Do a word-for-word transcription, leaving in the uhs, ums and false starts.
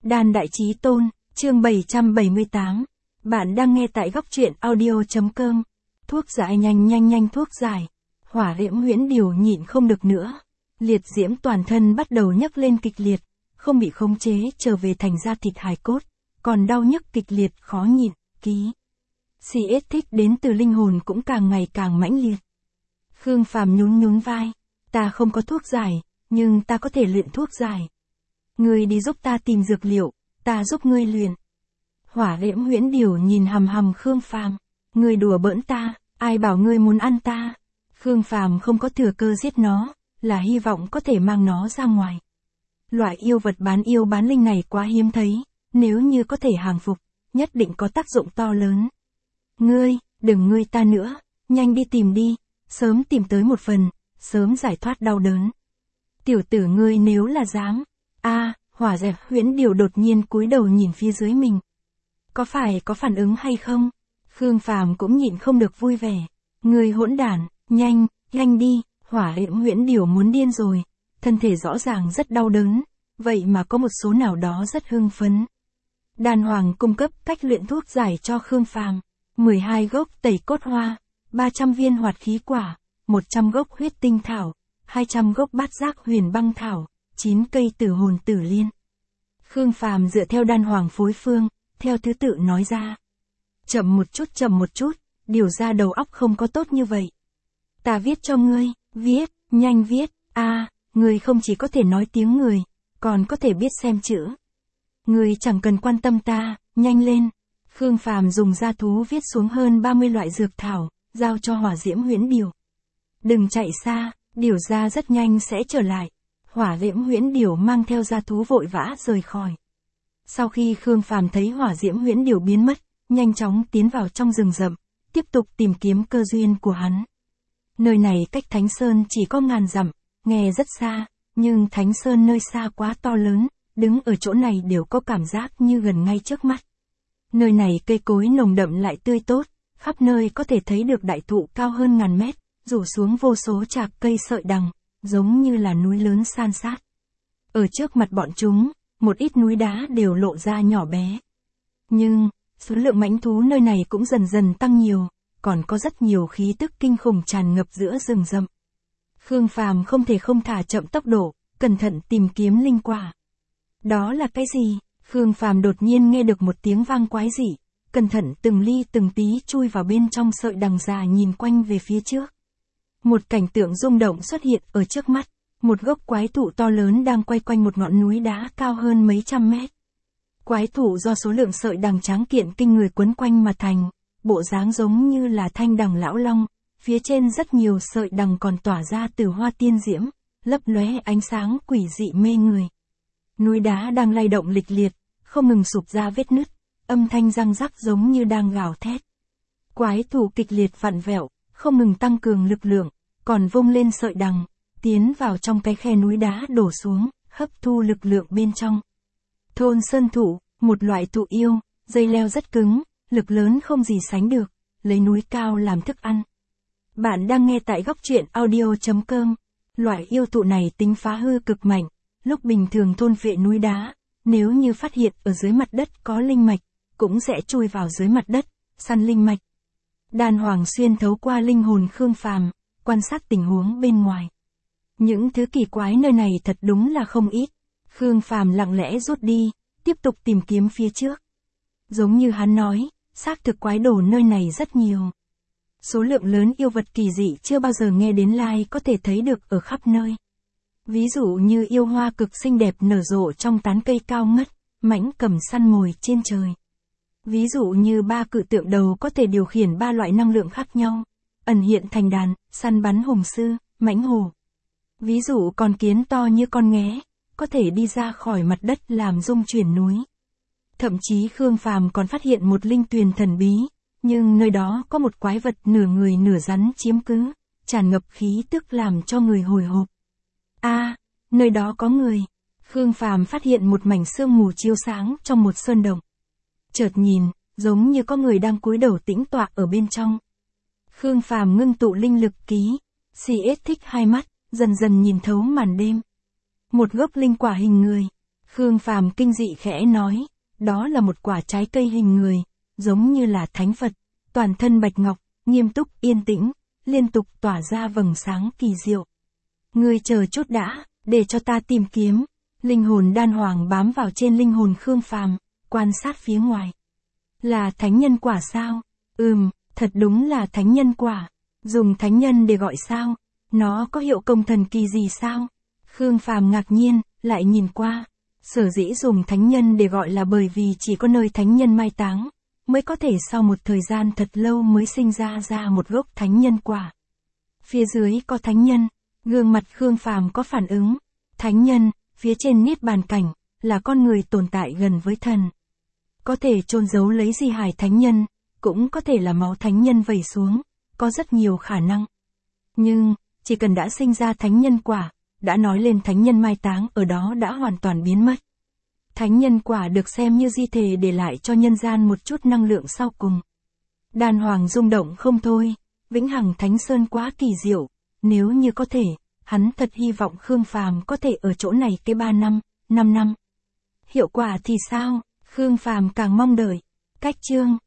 Đan Đại Chí Tôn, chương bảy trăm bảy mươi tám. Bạn đang nghe tại góc truyện audio.com. Thuốc giải nhanh nhanh nhanh thuốc giải. Hỏa diễm huyễn điều nhịn không được nữa. Liệt diễm toàn thân bắt đầu nhấc lên kịch liệt, không bị khống chế trở về thành da thịt hài cốt, còn đau nhức kịch liệt khó nhịn, ký. xê ét thích đến từ linh hồn cũng càng ngày càng mãnh liệt. Khương Phàm nhún nhún vai, ta không có thuốc giải, nhưng ta có thể luyện thuốc giải. Ngươi đi giúp ta tìm dược liệu, ta giúp ngươi luyện. Hỏa diễm huyễn điều nhìn hằm hằm Khương Phàm, ngươi đùa bỡn ta, ai bảo ngươi muốn ăn ta? Khương Phàm không có thừa cơ giết nó, là hy vọng có thể mang nó ra ngoài. Loại yêu vật bán yêu bán linh này quá hiếm thấy, nếu như có thể hàng phục, nhất định có tác dụng to lớn. Ngươi, đừng ngươi ta nữa, nhanh đi tìm đi, sớm tìm tới một phần, sớm giải thoát đau đớn. Tiểu tử ngươi nếu là dám. A, à, hỏa diễm huyễn điều đột nhiên cúi đầu nhìn phía dưới mình. Có phải có phản ứng hay không? Khương Phàm cũng nhịn không được vui vẻ. Ngươi hỗn đản, nhanh, nhanh đi, hỏa diễm huyễn điều muốn điên rồi, thân thể rõ ràng rất đau đớn, vậy mà có một số nào đó rất hưng phấn. Đan Hoàng cung cấp cách luyện thuốc giải cho Khương Phàm, mười hai gốc tẩy cốt hoa, ba trăm viên hoạt khí quả, một trăm gốc huyết tinh thảo, hai trăm gốc bát giác huyền băng thảo, chín cây tử hồn tử liên. Khương Phàm dựa theo Đan Hoàng phối phương, theo thứ tự nói ra. Chậm một chút chậm một chút, điều ra đầu óc không có tốt như vậy. Ta viết cho ngươi, viết, nhanh viết, a, à, ngươi không chỉ có thể nói tiếng người, còn có thể biết xem chữ. Ngươi chẳng cần quan tâm ta, nhanh lên. Khương Phàm dùng da thú viết xuống hơn ba mươi loại dược thảo, giao cho hỏa diễm huyễn điều. Đừng chạy xa, điều ra rất nhanh sẽ trở lại. Hỏa diễm huyễn điều mang theo da thú vội vã rời khỏi. Sau khi Khương Phàm thấy hỏa diễm huyễn điều biến mất, nhanh chóng tiến vào trong rừng rậm, tiếp tục tìm kiếm cơ duyên của hắn. Nơi này cách Thánh Sơn chỉ có ngàn dặm, nghe rất xa, nhưng Thánh Sơn nơi xa quá to lớn, đứng ở chỗ này đều có cảm giác như gần ngay trước mắt. Nơi này cây cối nồng đậm lại tươi tốt, khắp nơi có thể thấy được đại thụ cao hơn ngàn mét, rủ xuống vô số chạc cây sợi đằng, giống như là núi lớn san sát. Ở trước mặt bọn chúng, một ít núi đá đều lộ ra nhỏ bé. Nhưng, số lượng mãnh thú nơi này cũng dần dần tăng nhiều, còn có rất nhiều khí tức kinh khủng tràn ngập giữa rừng rậm. Khương Phàm không thể không thả chậm tốc độ, cẩn thận tìm kiếm linh quả. Đó là cái gì? Khương Phàm đột nhiên nghe được một tiếng vang quái dị, cẩn thận từng ly từng tí chui vào bên trong sợi đằng già nhìn quanh về phía trước. Một cảnh tượng rung động xuất hiện ở trước mắt, một gốc quái thụ to lớn đang quay quanh một ngọn núi đá cao hơn mấy trăm mét. Quái thụ do số lượng sợi đằng tráng kiện kinh người quấn quanh mà thành, bộ dáng giống như là thanh đằng lão long, phía trên rất nhiều sợi đằng còn tỏa ra từ hoa tiên diễm, lấp lóe ánh sáng quỷ dị mê người. Núi đá đang lay động lịch liệt, không ngừng sụp ra vết nứt, âm thanh răng rắc giống như đang gào thét. Quái thụ kịch liệt vặn vẹo, không ngừng tăng cường lực lượng, còn vung lên sợi đằng, tiến vào trong cái khe núi đá đổ xuống, hấp thu lực lượng bên trong. Thôn sơn thụ, một loại thụ yêu, dây leo rất cứng, lực lớn không gì sánh được, lấy núi cao làm thức ăn. Bạn đang nghe tại góc truyện audio.com. Loại yêu thụ này tính phá hư cực mạnh, lúc bình thường thôn phệ núi đá, nếu như phát hiện ở dưới mặt đất có linh mạch, cũng sẽ chui vào dưới mặt đất, săn linh mạch. Đan Hoàng xuyên thấu qua linh hồn Khương Phàm, quan sát tình huống bên ngoài. Những thứ kỳ quái nơi này thật đúng là không ít. Khương Phàm lặng lẽ rút đi, tiếp tục tìm kiếm phía trước. Giống như hắn nói, xác thực quái đồ nơi này rất nhiều. Số lượng lớn yêu vật kỳ dị chưa bao giờ nghe đến lai có thể thấy được ở khắp nơi. Ví dụ như yêu hoa cực xinh đẹp nở rộ trong tán cây cao ngất, mãnh cầm săn mồi trên trời. Ví dụ như ba cự tượng đầu có thể điều khiển ba loại năng lượng khác nhau, ẩn hiện thành đàn, săn bắn hùng sư, mãnh hổ. Ví dụ con kiến to như con nghé, có thể đi ra khỏi mặt đất làm rung chuyển núi. Thậm chí Khương Phàm còn phát hiện một linh tuyền thần bí, nhưng nơi đó có một quái vật nửa người nửa rắn chiếm cứ, tràn ngập khí tức làm cho người hồi hộp. A, à, nơi đó có người. Khương Phàm phát hiện một mảnh sương mù chiếu sáng trong một sơn động. Chợt nhìn, giống như có người đang cúi đầu tĩnh tọa ở bên trong. Khương Phàm ngưng tụ linh lực ký, xê ét thích hai mắt, dần dần nhìn thấu màn đêm. Một gốc linh quả hình người, Khương Phàm kinh dị khẽ nói, đó là một quả trái cây hình người, giống như là thánh Phật, toàn thân bạch ngọc, nghiêm túc yên tĩnh, liên tục tỏa ra vầng sáng kỳ diệu. Ngươi chờ chút đã, để cho ta tìm kiếm. Linh hồn đan hoàng bám vào trên linh hồn Khương Phàm, quan sát phía ngoài. Là thánh nhân quả sao? Ừm, thật đúng là thánh nhân quả. Dùng thánh nhân để gọi sao? Nó có hiệu công thần kỳ gì sao? Khương Phàm ngạc nhiên, lại nhìn qua. Sở dĩ dùng thánh nhân để gọi là bởi vì chỉ có nơi thánh nhân mai táng, mới có thể sau một thời gian thật lâu mới sinh ra ra một gốc thánh nhân quả. Phía dưới có thánh nhân, gương mặt Khương Phàm có phản ứng. Thánh nhân, phía trên niết bàn cảnh, là con người tồn tại gần với thần. Có thể chôn giấu lấy di hài thánh nhân, cũng có thể là máu thánh nhân vẩy xuống, có rất nhiều khả năng. Nhưng, chỉ cần đã sinh ra thánh nhân quả, đã nói lên thánh nhân mai táng ở đó đã hoàn toàn biến mất. Thánh nhân quả được xem như di thể để lại cho nhân gian một chút năng lượng sau cùng. Đan hoàng rung động không thôi, vĩnh hằng thánh sơn quá kỳ diệu, nếu như có thể, hắn thật hy vọng Khương Phàm có thể ở chỗ này cái ba năm, năm năm. Hiệu quả thì sao? Khương Phàm càng mong đợi. Cách chương